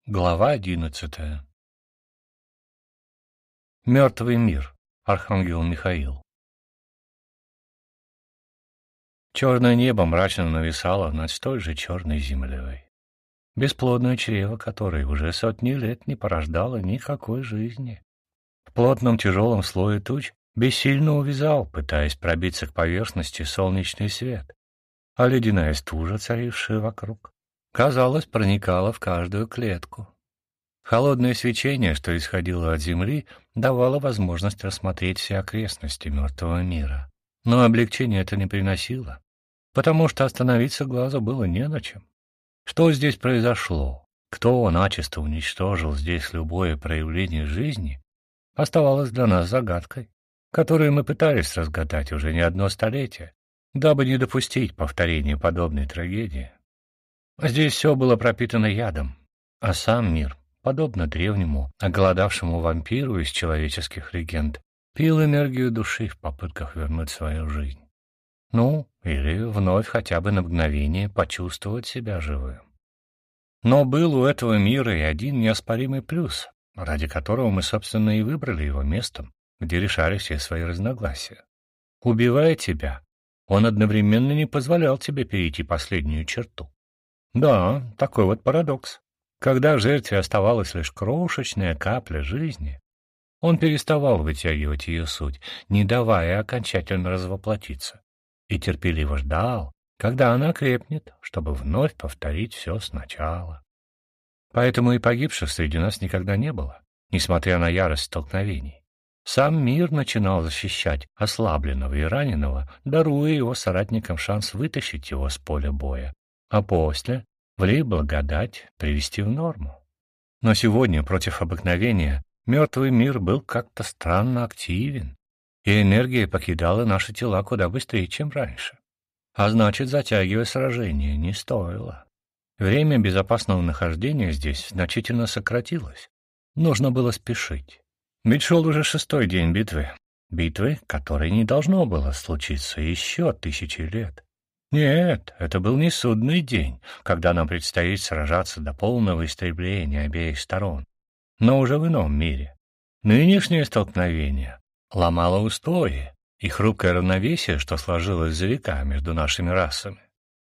Глава 11. Мертвый мир. Архангел Михаил. Черное небо мрачно нависало над столь же черной землей, бесплодное чрево которой уже сотни лет не порождало никакой жизни. В плотном тяжелом слое туч бессильно увязал, пытаясь пробиться к поверхности, солнечный свет, а ледяная стужа, царившая вокруг, казалось, проникала в каждую клетку. Холодное свечение, что исходило от земли, давало возможность рассмотреть все окрестности мертвого мира. Но облегчение это не приносило, потому что остановиться глазу было не на чем. Что здесь произошло? Кто начисто уничтожил здесь любое проявление жизни, оставалось для нас загадкой, которую мы пытались разгадать уже не одно столетие, дабы не допустить повторения подобной трагедии. Здесь все было пропитано ядом, а сам мир, подобно древнему, оголодавшему вампиру из человеческих легенд, пил энергию души в попытках вернуть свою жизнь. Или вновь хотя бы на мгновение почувствовать себя живым. Но был у этого мира и один неоспоримый плюс, ради которого мы, собственно, и выбрали его местом, где решали все свои разногласия. Убивая тебя, он одновременно не позволял тебе перейти последнюю черту. Да, такой вот парадокс. Когда в жертве оставалась лишь крошечная капля жизни, он переставал вытягивать ее суть, не давая окончательно развоплотиться, и терпеливо ждал, когда она крепнет, чтобы вновь повторить все сначала. Поэтому и погибших среди нас никогда не было, несмотря на ярость столкновений. Сам мир начинал защищать ослабленного и раненого, даруя его соратникам шанс вытащить его с поля боя, а после влей благодать привести в норму. Но сегодня, против обыкновения, мертвый мир был как-то странно активен, и энергия покидала наши тела куда быстрее, чем раньше. А значит, затягивать сражение не стоило. Время безопасного нахождения здесь значительно сократилось. Нужно было спешить. Ведь шел уже 6-й день битвы. Битвы, которой не должно было случиться еще 1000 лет. Нет, это был не судный день, когда нам предстоит сражаться до полного истребления обеих сторон, но уже в ином мире. Нынешнее столкновение ломало устои и хрупкое равновесие, что сложилось за века между нашими расами.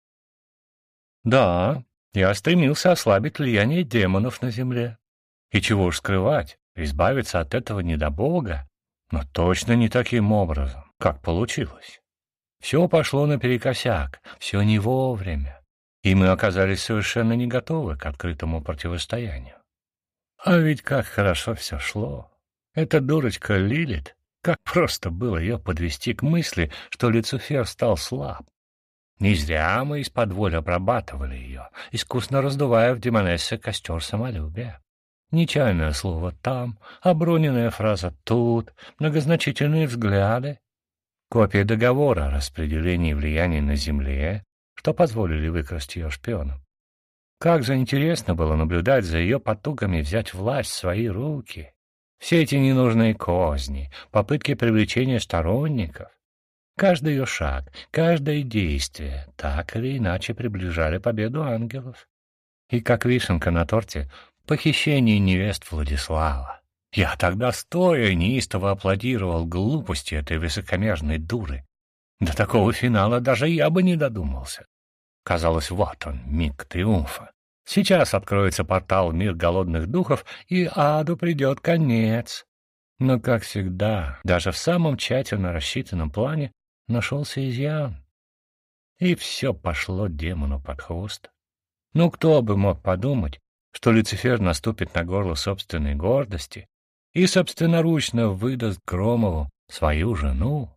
Да, я стремился ослабить влияние демонов на земле. И чего уж скрывать, избавиться от этого недобога, но точно не таким образом, как получилось. Все пошло наперекосяк, все не вовремя, и мы оказались совершенно не готовы к открытому противостоянию. А ведь как хорошо все шло. Эта дурочка Лилит, как просто было ее подвести к мысли, что Люцифер стал слаб. Не зря мы из-под обрабатывали ее, искусно раздувая в демонессе костер самолюбия. Нечаянное слово там, оброненная фраза тут, многозначительные взгляды. Копия договора о распределении влияния на Земле, что позволили выкрасть ее шпионам. Как же интересно было наблюдать за ее потугами взять власть в свои руки. Все эти ненужные козни, попытки привлечения сторонников. Каждый ее шаг, каждое действие так или иначе приближали победу ангелов. И как вишенка на торте, похищение невест Владислава. Я тогда стоя неистово аплодировал глупости этой высокомерной дуры. До такого финала даже я бы не додумался. Казалось, вот он, миг триумфа. Сейчас откроется портал в мир голодных духов, и аду придет конец. Но, как всегда, даже в самом тщательно рассчитанном плане нашелся изъян. И все пошло демону под хвост. Кто бы мог подумать, что Люцифер наступит на горло собственной гордости и собственноручно выдаст Громову свою жену?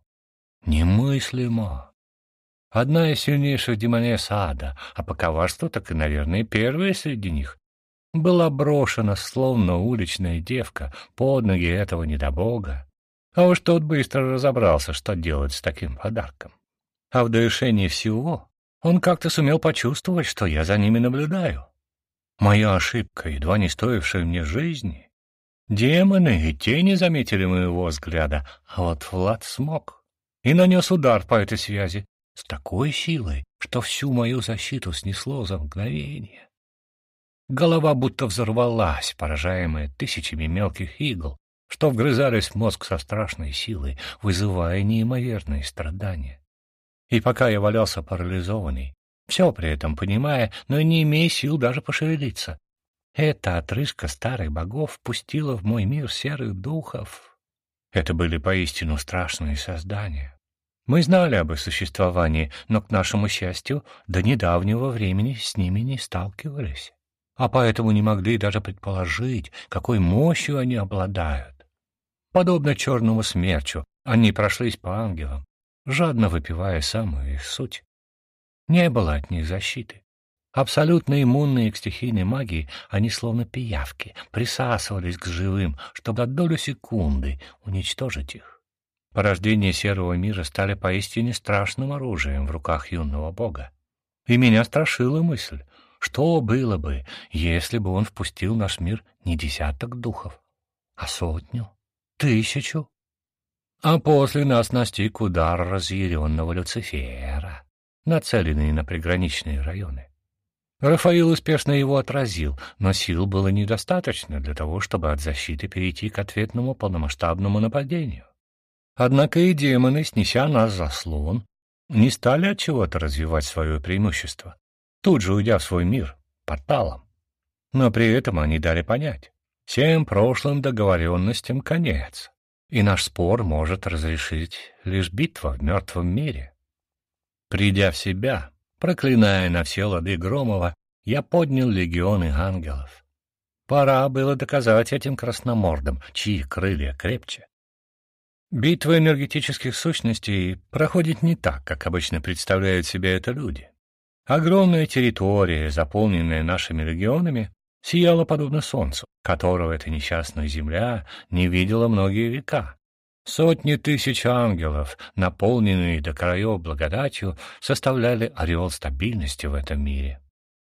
Немыслимо. Одна из сильнейших демонесс ада, а по коварству так и, наверное, первая среди них, была брошена, словно уличная девка, под ноги этого недобога. А уж тот быстро разобрался, что делать с таким подарком. А в довершении всего он как-то сумел почувствовать, что я за ними наблюдаю. Моя ошибка, едва не стоившая мне жизни. Демоны и те не заметили моего взгляда, а вот Влад смог. И нанес удар по этой связи с такой силой, что всю мою защиту снесло за мгновение. Голова будто взорвалась, поражаемая тысячами мелких игл, что вгрызались в мозг со страшной силой, вызывая неимоверные страдания. И пока я валялся парализованный, все при этом понимая, но не имея сил даже пошевелиться, эта отрыжка старых богов впустила в мой мир серых духов. Это были поистину страшные создания. Мы знали об их существовании, но, к нашему счастью, до недавнего времени с ними не сталкивались, а поэтому не могли даже предположить, какой мощью они обладают. Подобно черному смерчу, они прошлись по ангелам, жадно выпивая самую их суть. Не было от них защиты. Абсолютно иммунные к стихийной магии, они словно пиявки присасывались к живым, чтобы на долю секунды уничтожить их. Порождения серого мира стали поистине страшным оружием в руках юного бога. И меня страшила мысль, что было бы, если бы он впустил в наш мир не десяток духов, а 100, 1000. А после нас настиг удар разъяренного Люцифера, нацеленный на приграничные районы. Рафаил успешно его отразил, но сил было недостаточно для того, чтобы от защиты перейти к ответному полномасштабному нападению. Однако и демоны, снеся нас заслон, не стали от чего-то развивать свое преимущество, тут же уйдя в свой мир порталом. Но при этом они дали понять, всем прошлым договоренностям конец, и наш спор может разрешить лишь битва в мертвом мире. Придя в себя, проклиная на все лады Громова, я поднял легионы ангелов. Пора было доказать этим красномордам, чьи крылья крепче. Битва энергетических сущностей проходит не так, как обычно представляют себе это люди. Огромная территория, заполненная нашими легионами, сияла подобно солнцу, которого эта несчастная земля не видела многие века. Сотни тысяч ангелов, наполненные до краев благодатью, составляли ореол стабильности в этом мире.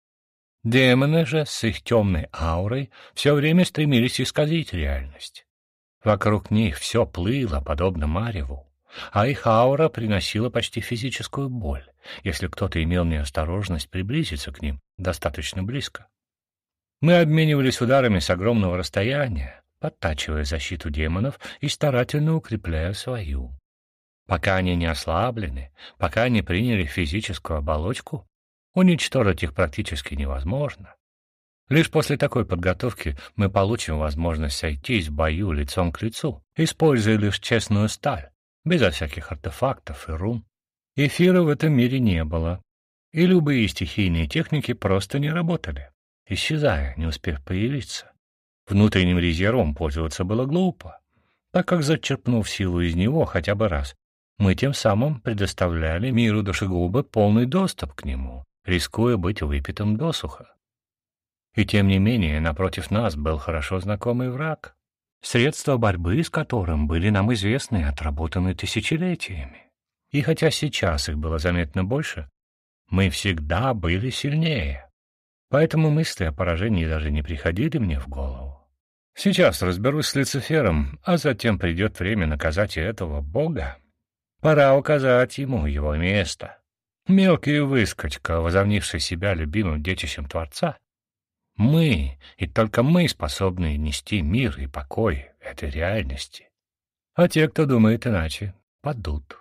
Демоны же с их темной аурой все время стремились исказить реальность. Вокруг них все плыло, подобно мареву, а их аура приносила почти физическую боль, если кто-то имел неосторожность приблизиться к ним достаточно близко. Мы обменивались ударами с огромного расстояния, подтачивая защиту демонов и старательно укрепляя свою. Пока они не ослаблены, пока не приняли физическую оболочку, уничтожить их практически невозможно. Лишь после такой подготовки мы получим возможность сойтись в бою лицом к лицу, используя лишь честную сталь, безо всяких артефактов и рун. Эфира в этом мире не было, и любые стихийные техники просто не работали, исчезая, не успев появиться. Внутренним резервом пользоваться было глупо, так как, зачерпнув силу из него хотя бы раз, мы тем самым предоставляли миру душегуба полный доступ к нему, рискуя быть выпитым досуха. И тем не менее, напротив нас был хорошо знакомый враг, средства борьбы с которым были нам известны и отработаны тысячелетиями. И хотя сейчас их было заметно больше, мы всегда были сильнее. Поэтому мысли о поражении даже не приходили мне в голову. Сейчас разберусь с Люцифером, а затем придет время наказать и этого бога. Пора указать ему его место. Мелкий выскочка, возомнивший себя любимым детищем Творца. Мы, и только мы способны нести мир и покой этой реальности. А те, кто думает иначе, падут.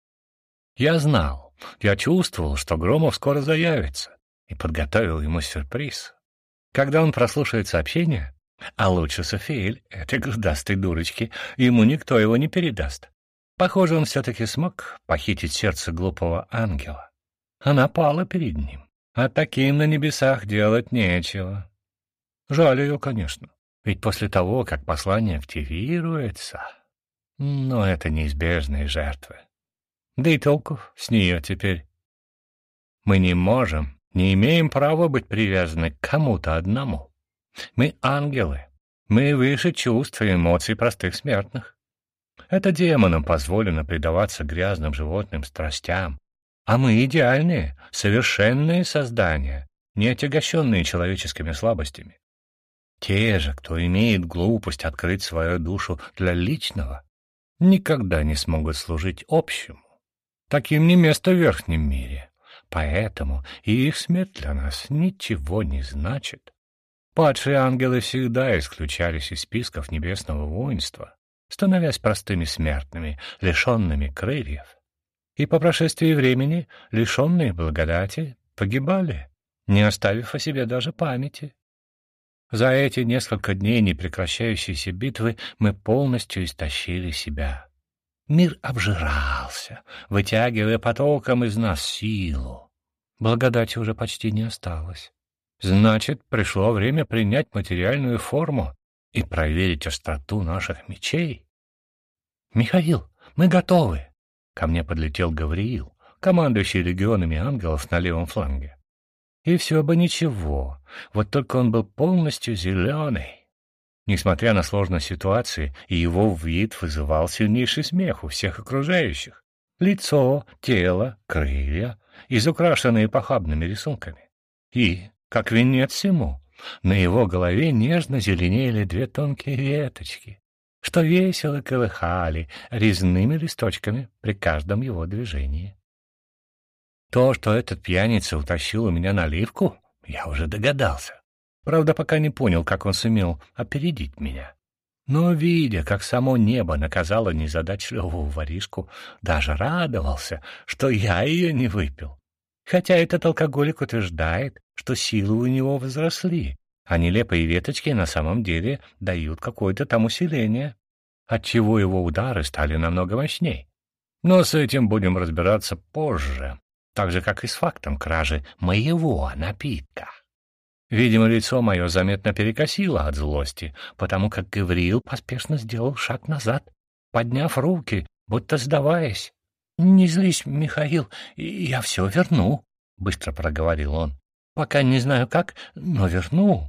Я знал, я чувствовал, что Громов скоро заявится, и подготовил ему сюрприз. Когда он прослушает сообщение, а лучше Софиэль, этой грудастой дурочки, ему никто его не передаст. Похоже, он все-таки смог похитить сердце глупого ангела. Она пала перед ним. А таким на небесах делать нечего. Жаль ее, конечно, ведь после того, как послание активируется... Но это неизбежные жертвы. Да и толку с нее теперь. Мы не можем, не имеем права быть привязаны к кому-то одному. Мы ангелы. Мы выше чувств и эмоций простых смертных. Это демонам позволено предаваться грязным животным страстям. А мы идеальные, совершенные создания, не отягощенные человеческими слабостями. Те же, кто имеет глупость открыть свою душу для личного, никогда не смогут служить общему. Таким не место в верхнем мире. Поэтому и их смерть для нас ничего не значит. Падшие ангелы всегда исключались из списков небесного воинства, становясь простыми смертными, лишенными крыльев. И по прошествии времени, лишенные благодати, погибали, не оставив о себе даже памяти. За эти несколько дней непрекращающейся битвы мы полностью истощили себя. Мир обжирался, вытягивая потоком из нас силу. Благодати уже почти не осталось. Значит, пришло время принять материальную форму и проверить остроту наших мечей. «Михаил, мы готовы!» Ко мне подлетел Гавриил, командующий легионами ангелов на левом фланге. И все бы ничего, вот только он был полностью зеленый. Несмотря на сложность ситуации, его вид вызывал сильнейший смех у всех окружающих. Лицо, тело, крылья, изукрашенные похабными рисунками. И, как венец всему, на его голове нежно зеленели две тонкие веточки, что весело колыхали резными листочками при каждом его движении. То, что этот пьяница утащил у меня наливку, я уже догадался. Правда, пока не понял, как он сумел опередить меня. Но, видя, как само небо наказало незадачливого воришку, даже радовался, что я ее не выпил. Хотя этот алкоголик утверждает, что силы у него возросли, а нелепые веточки на самом деле дают какое-то там усиление, отчего его удары стали намного мощней. Но с этим будем разбираться позже, так же, как и с фактом кражи моего напитка. Видимо, лицо мое заметно перекосило от злости, потому как Гавриил поспешно сделал шаг назад, подняв руки, будто сдаваясь. «Не злись, Михаил, я все верну», — быстро проговорил он. «Пока не знаю как, но верну.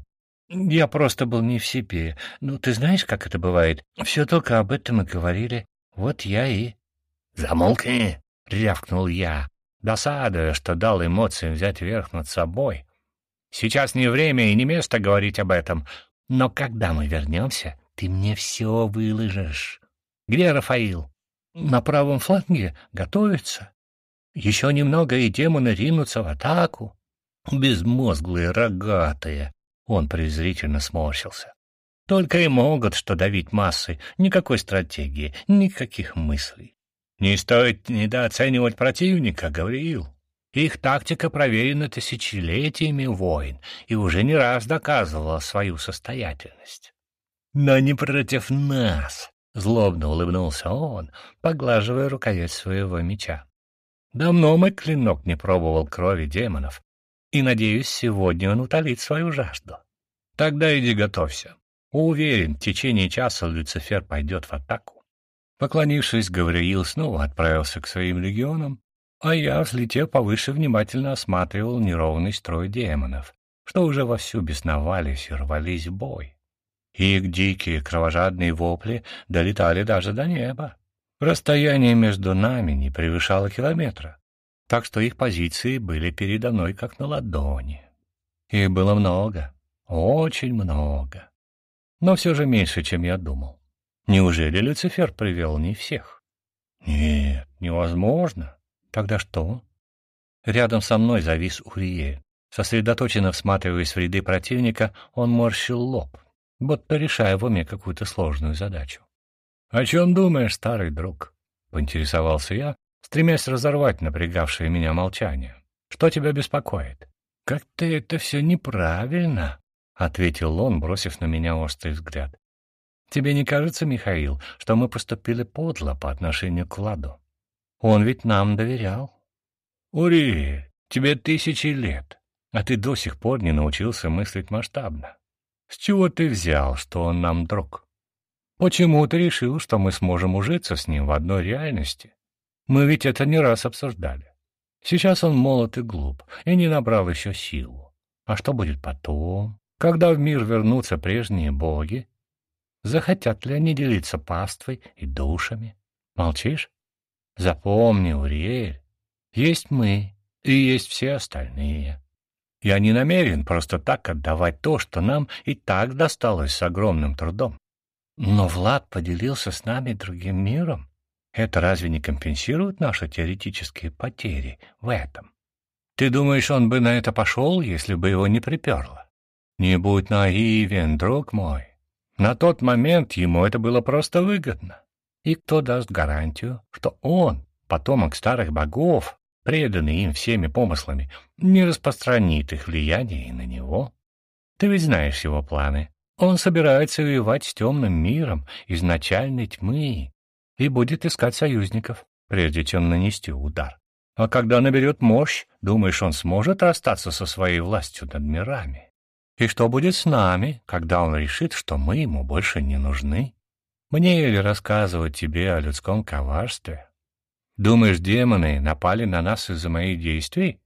Я просто был не в себе. Ну, ты знаешь, как это бывает? Все только об этом и говорили. Вот я и...» «Замолкни!» — рявкнул я, досадуя, что дал эмоциям взять верх над собой. «Сейчас не время и не место говорить об этом, но когда мы вернемся, ты мне все выложишь. Где Рафаил?» «На правом фланге готовится. Еще немного, и демоны ринутся в атаку». «Безмозглые, рогатые!» — он презрительно сморщился. «Только и могут что давить массы, никакой стратегии, никаких мыслей. Не стоит недооценивать противника, Гавриил. Их тактика проверена тысячелетиями войн и уже не раз доказывала свою состоятельность. Но не против нас!» — злобно улыбнулся он, поглаживая рукоять своего меча. «Давно мой клинок не пробовал крови демонов, и, надеюсь, сегодня он утолит свою жажду. Тогда иди готовься. Уверен, в течение часа Люцифер пойдет в атаку». Поклонившись, Гавриил снова отправился к своим легионам, а я, взлетев повыше, внимательно осматривал неровный строй демонов, что уже вовсю бесновались и рвались в бой. Их дикие кровожадные вопли долетали даже до неба. Расстояние между нами не превышало километра, так что их позиции были передо мной как на ладони. Их было много, очень много, но все же меньше, чем я думал. Неужели Люцифер привел не всех? Нет, невозможно. Тогда что? Рядом со мной завис Уриэль. Сосредоточенно всматриваясь в ряды противника, он морщил лоб, будто решая в уме какую-то сложную задачу. «О чем думаешь, старый друг?» — поинтересовался я, стремясь разорвать напрягавшее меня молчание. «Что тебя беспокоит?» «Как-то это все неправильно», — ответил он, бросив на меня острый взгляд. «Тебе не кажется, Михаил, что мы поступили подло по отношению к Владу? Он ведь нам доверял». «Уриэль, тебе 1000 лет, а ты до сих пор не научился мыслить масштабно. С чего ты взял, что он нам друг? Почему ты решил, что мы сможем ужиться с ним в одной реальности? Мы ведь это не раз обсуждали. Сейчас он молод и глуп, и не набрал еще силу. А что будет потом, когда в мир вернутся прежние боги? Захотят ли они делиться паствой и душами? Молчишь? Запомни, Уриэль, есть мы и есть все остальные. Я не намерен просто так отдавать то, что нам и так досталось с огромным трудом. Но Влад поделился с нами другим миром. Это разве не компенсирует наши теоретические потери в этом? Ты думаешь, он бы на это пошел, если бы его не приперло? Не будь наивен, друг мой. На тот момент ему это было просто выгодно. И кто даст гарантию, что он, потомок старых богов, преданный им всеми помыслами, не распространит их влияние и на него? Ты ведь знаешь его планы. Он собирается воевать с темным миром изначальной тьмы и будет искать союзников, прежде чем нанести удар. А когда наберет мощь, думаешь, он сможет расстаться со своей властью над мирами? И что будет с нами, когда он решит, что мы ему больше не нужны? Мне ли рассказывать тебе о людском коварстве? Думаешь, демоны напали на нас из-за моих действий?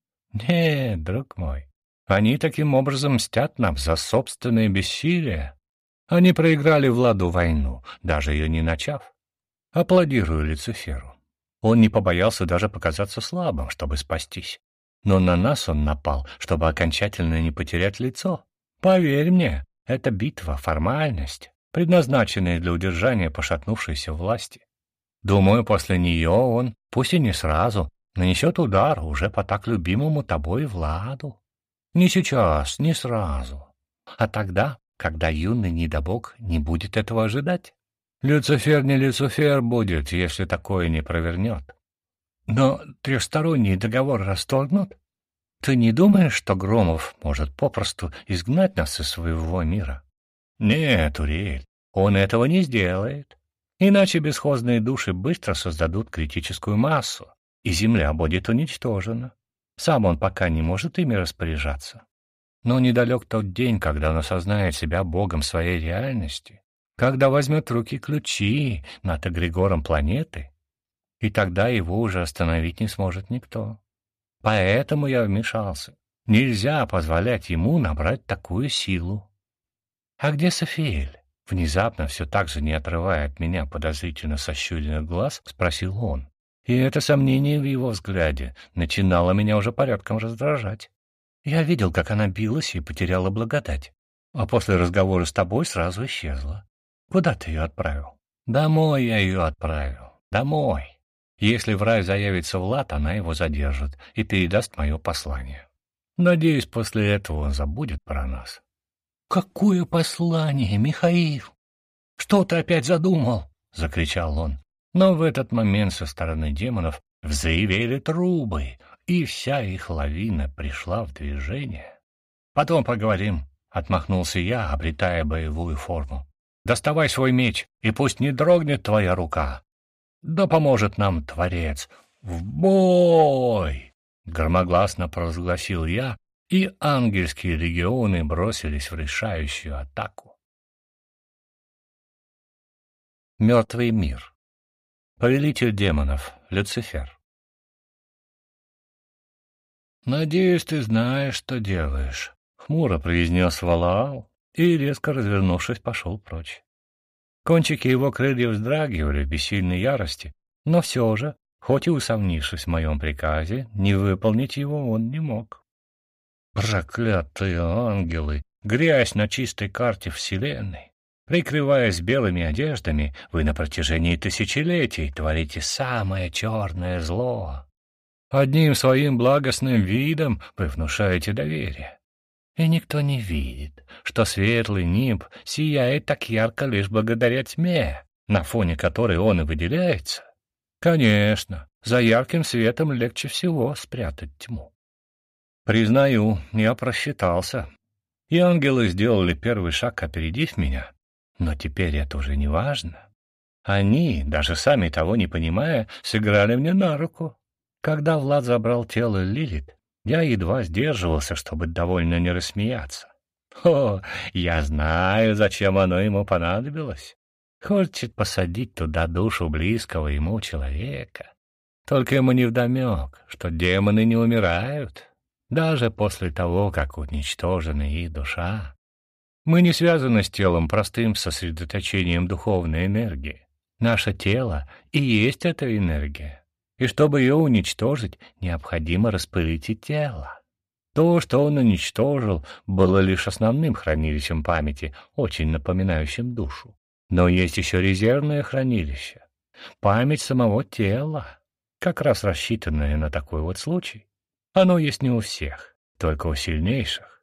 Нет, друг мой. Они таким образом мстят нам за собственное бессилие. Они проиграли Владу войну, даже ее не начав. Аплодирую Люциферу. Он не побоялся даже показаться слабым, чтобы спастись. Но на нас он напал, чтобы окончательно не потерять лицо. Поверь мне, это битва, формальность, предназначенная для удержания пошатнувшейся власти. Думаю, после нее он, пусть и не сразу, нанесет удар уже по так любимому тобой Владу. Не сейчас, не сразу, а тогда, когда юный недобог не будет этого ожидать. Люцифер не Люцифер будет, если такое не провернет. Но трехсторонний договор расторгнут? Ты не думаешь, что Громов может попросту изгнать нас из своего мира? Нет, Уриэль, он этого не сделает. Иначе бесхозные души быстро создадут критическую массу, и Земля будет уничтожена. Сам он пока не может ими распоряжаться. Но недалек тот день, когда он осознает себя богом своей реальности, когда возьмет в руки ключи над эгрегором планеты, и тогда его уже остановить не сможет никто. Поэтому я вмешался. Нельзя позволять ему набрать такую силу. А где Софиэль? Внезапно, все так же не отрывая от меня подозрительно сощуренных глаз, спросил он. И это сомнение в его взгляде начинало меня уже порядком раздражать. Я видел, как она билась и потеряла благодать, а после разговора с тобой сразу исчезла. Куда ты ее отправил? Домой я ее отправил. Домой. Если в рай заявится Влад, она его задержит и передаст мое послание. Надеюсь, после этого он забудет про нас. «Какое послание, Михаил? Что ты опять задумал?» — закричал он. Но в этот момент со стороны демонов взревели трубы, и вся их лавина пришла в движение. «Потом поговорим», — отмахнулся я, обретая боевую форму. «Доставай свой меч, и пусть не дрогнет твоя рука. Да поможет нам Творец. В бой!» — громогласно провозгласил я, и ангельские легионы бросились в решающую атаку. Мертвый мир. Повелитель демонов, Люцифер. «Надеюсь, ты знаешь, что делаешь», — хмуро произнес Валаал и, резко развернувшись, пошел прочь. Кончики его крыльев вздрагивали в бессильной ярости, но все же, хоть и усомнившись в моем приказе, не выполнить его он не мог. Проклятые ангелы! Грязь на чистой карте Вселенной! Прикрываясь белыми одеждами, вы на протяжении тысячелетий творите самое черное зло. Одним своим благостным видом вы внушаете доверие. И никто не видит, что светлый нимб сияет так ярко лишь благодаря тьме, на фоне которой он и выделяется. Конечно, за ярким светом легче всего спрятать тьму. Признаю, я просчитался, и ангелы сделали первый шаг, опередив меня. Но теперь это уже не важно. Они, даже сами того не понимая, сыграли мне на руку. Когда Влад забрал тело Лилит, я едва сдерживался, чтобы довольно не рассмеяться. О, я знаю, зачем оно ему понадобилось. Хочет посадить туда душу близкого ему человека. Только ему невдомек, что демоны не умирают, даже после того, как уничтожена их душа. Мы не связаны с телом простым сосредоточением духовной энергии. Наше тело и есть эта энергия. И чтобы ее уничтожить, необходимо распылить и тело. То, что он уничтожил, было лишь основным хранилищем памяти, очень напоминающим душу. Но есть еще резервное хранилище. Память самого тела, как раз рассчитанная на такой вот случай. Оно есть не у всех, только у сильнейших.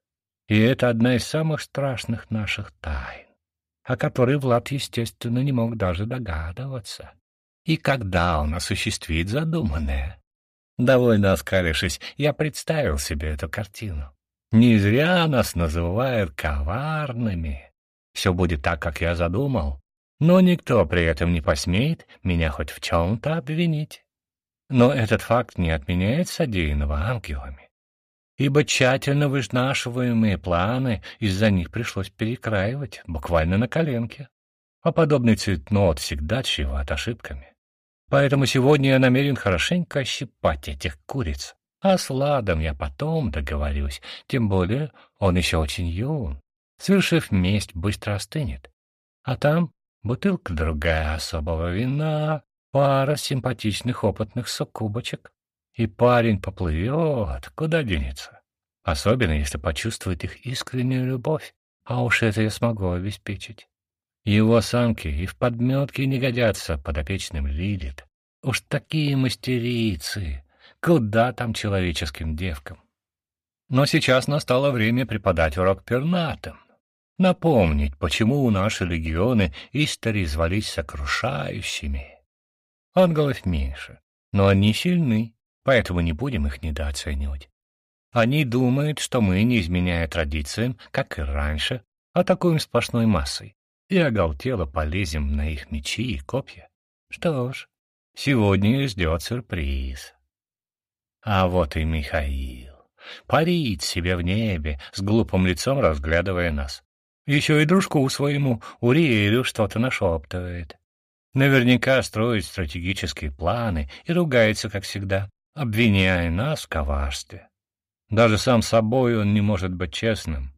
И это одна из самых страшных наших тайн, о которой Влад, естественно, не мог даже догадываться. И когда он осуществит задуманное? Довольно оскалившись, я представил себе эту картину. Не зря нас называют коварными. Все будет так, как я задумал, но никто при этом не посмеет меня хоть в чем-то обвинить. Но этот факт не отменяет содеянного ангелами, ибо тщательно вынашиваемые планы из-за них пришлось перекраивать буквально на коленке. А подобный цейтнот всегда чреват ошибками. Поэтому сегодня я намерен хорошенько ощипать этих куриц. А с Ладом я потом договорюсь, тем более он еще очень юн. Свершив месть, быстро остынет. А там бутылка другая особого вина, пара симпатичных опытных суккубочек. И парень поплывет, куда денется. Особенно, если почувствует их искреннюю любовь. А уж это я смогу обеспечить. Его самки и в подметке не годятся подопечным Лилит. Уж такие мастерицы. Куда там человеческим девкам? Но сейчас настало время преподать урок пернатым. Напомнить, почему наши легионы истори звались сокрушающими. Ангелов меньше, но они сильны, поэтому не будем их недооценивать. Они думают, что мы, не изменяя традициям, как и раньше, атакуем сплошной массой и оголтело полезем на их мечи и копья. Что ж, сегодня их ждет сюрприз. А вот и Михаил. Парит себе в небе, с глупым лицом разглядывая нас. Еще и дружку своему, Уриэлю, что-то нашептывает. Наверняка строит стратегические планы и ругается, как всегда, обвиняя нас в коварстве. Даже сам собой он не может быть честным.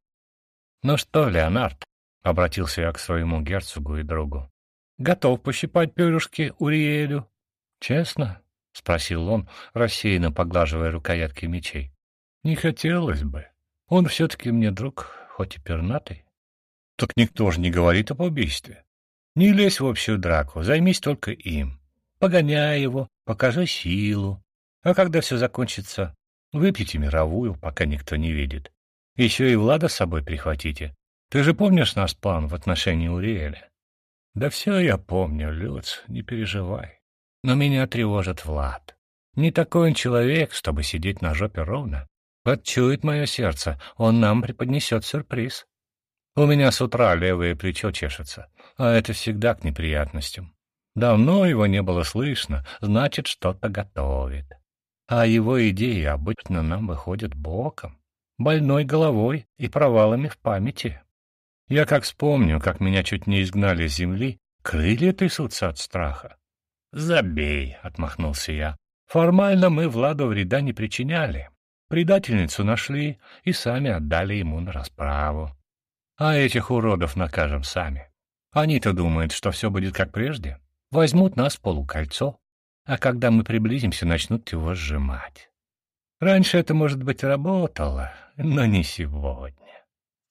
«Ну что, Леонард?» — обратился я к своему герцогу и другу. «Готов пощипать перышки Уриэлю?» «Честно?» — спросил он, рассеянно поглаживая рукоятки мечей. «Не хотелось бы. Он все-таки мне друг, хоть и пернатый». «Так никто же не говорит об убийстве. Не лезь в общую драку, займись только им. Погоняй его, покажи силу. А когда все закончится, выпейте мировую, пока никто не видит. Еще и Влада с собой прихватите. Ты же помнишь наш план в отношении Уриэля?» «Да все я помню, Люц, не переживай. Но меня тревожит Влад. Не такой он человек, чтобы сидеть на жопе ровно. Подчует мое сердце, он нам преподнесет сюрприз. У меня с утра левое плечо чешется, а это всегда к неприятностям. Давно его не было слышно, значит, что-то готовит. А его идеи обычно нам выходят боком, больной головой и провалами в памяти. Я как вспомню, как меня чуть не изгнали с земли, крылья трясутся от страха. «Забей», — отмахнулся я. «Формально мы Владу вреда не причиняли. Предательницу нашли и сами отдали ему на расправу. А этих уродов накажем сами. Они-то думают, что все будет как прежде. Возьмут нас в полукольцо, а когда мы приблизимся, начнут его сжимать. Раньше это, может быть, работало, но не сегодня».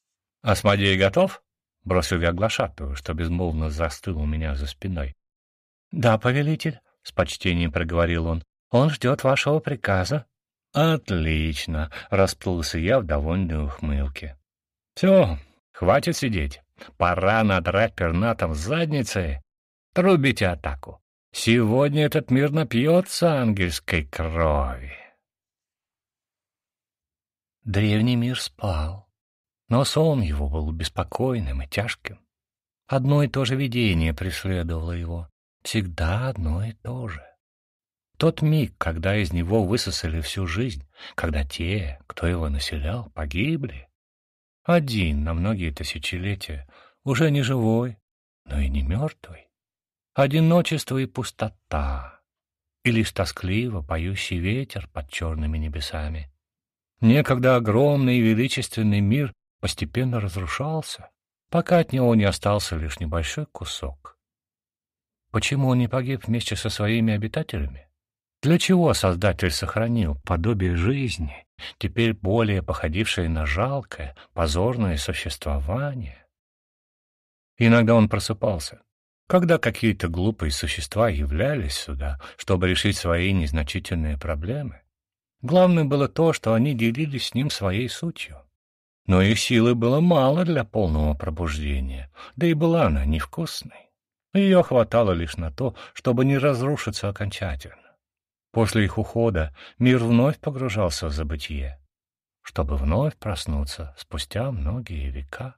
«Асмодей готов?» — бросил я глашатую, что безмолвно застыл у меня за спиной. «Да, повелитель», — с почтением проговорил он, — «он ждет вашего приказа». «Отлично!» — расплылся я в довольной ухмылке. «Все, хватит сидеть. Пора надрать пернатом задницы. Трубите атаку. Сегодня этот мир напьется ангельской крови». Древний мир спал, но сон его был беспокойным и тяжким. Одно и то же видение преследовало его, всегда одно и то же. Тот миг, когда из него высосали всю жизнь, когда те, кто его населял, погибли. Один на многие тысячелетия, уже не живой, но и не мертвый. Одиночество и пустота, и лишь тоскливо поющий ветер под черными небесами. Некогда огромный и величественный мир постепенно разрушался, пока от него не остался лишь небольшой кусок. Почему он не погиб вместе со своими обитателями? Для чего Создатель сохранил подобие жизни, теперь более походившее на жалкое, позорное существование? Иногда он просыпался, когда какие-то глупые существа являлись сюда, чтобы решить свои незначительные проблемы. Главное было то, что они делились с ним своей сутью. Но их силы было мало для полного пробуждения, да и была она невкусной. Ее хватало лишь на то, чтобы не разрушиться окончательно. После их ухода мир вновь погружался в забытье, чтобы вновь проснуться спустя многие века.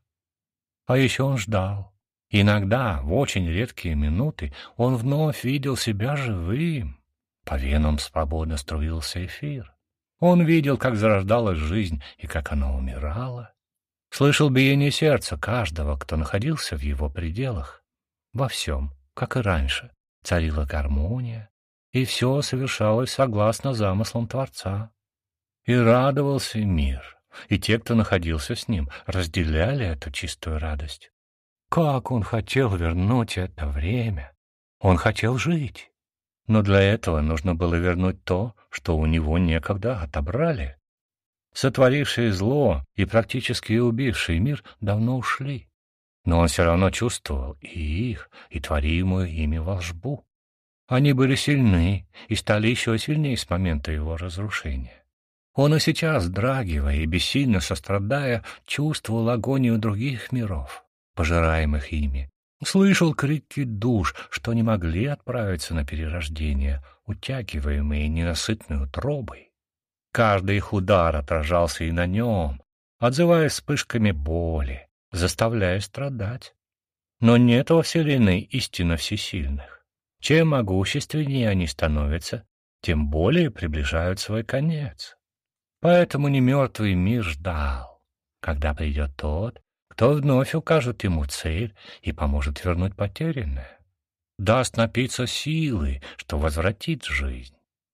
А еще он ждал. Иногда, в очень редкие минуты, он вновь видел себя живым. По венам свободно струился эфир. Он видел, как зарождалась жизнь и как она умирала. Слышал биение сердца каждого, кто находился в его пределах. Во всем, как и раньше, царила гармония, и все совершалось согласно замыслам Творца. И радовался мир, и те, кто находился с ним, разделяли эту чистую радость. Как он хотел вернуть это время! Он хотел жить. Но для этого нужно было вернуть то, что у него некогда отобрали. Сотворившие зло и практически убивший мир давно ушли. Но он все равно чувствовал и их, и творимую ими волшбу. Они были сильны и стали еще сильнее с момента его разрушения. Он и сейчас, драгивая и бессильно сострадая, чувствовал агонию других миров, пожираемых ими. Слышал крики душ, что не могли отправиться на перерождение, утягиваемые ненасытной утробой. Каждый их удар отражался и на нем, отзываясь вспышками боли, заставляя страдать. Но нет во Вселенной истинно всесильных. Чем могущественнее они становятся, тем более приближают свой конец. Поэтому немертвый мир ждал, когда придет тот, кто вновь укажет ему цель и поможет вернуть потерянное, даст напиться силы, что возвратит жизнь.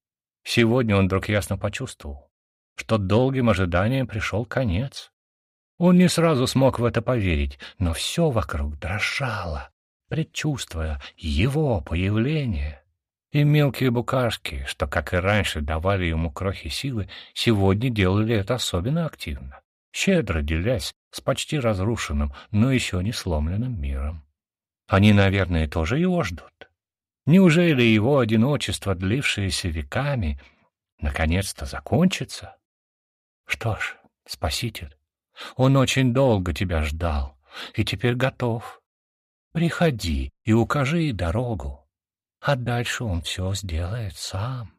Сегодня он вдруг ясно почувствовал, что долгим ожиданием пришел конец. Он не сразу смог в это поверить, но все вокруг дрожало, предчувствуя его появление. И мелкие букашки, что, как и раньше, давали ему крохи силы, сегодня делали это особенно активно, щедро делясь с почти разрушенным, но еще не сломленным миром. Они, наверное, тоже его ждут. Неужели его одиночество, длившееся веками, наконец-то закончится? Что ж, Спаситель, он очень долго тебя ждал и теперь готов. Приходи и укажи дорогу, а дальше он все сделает сам.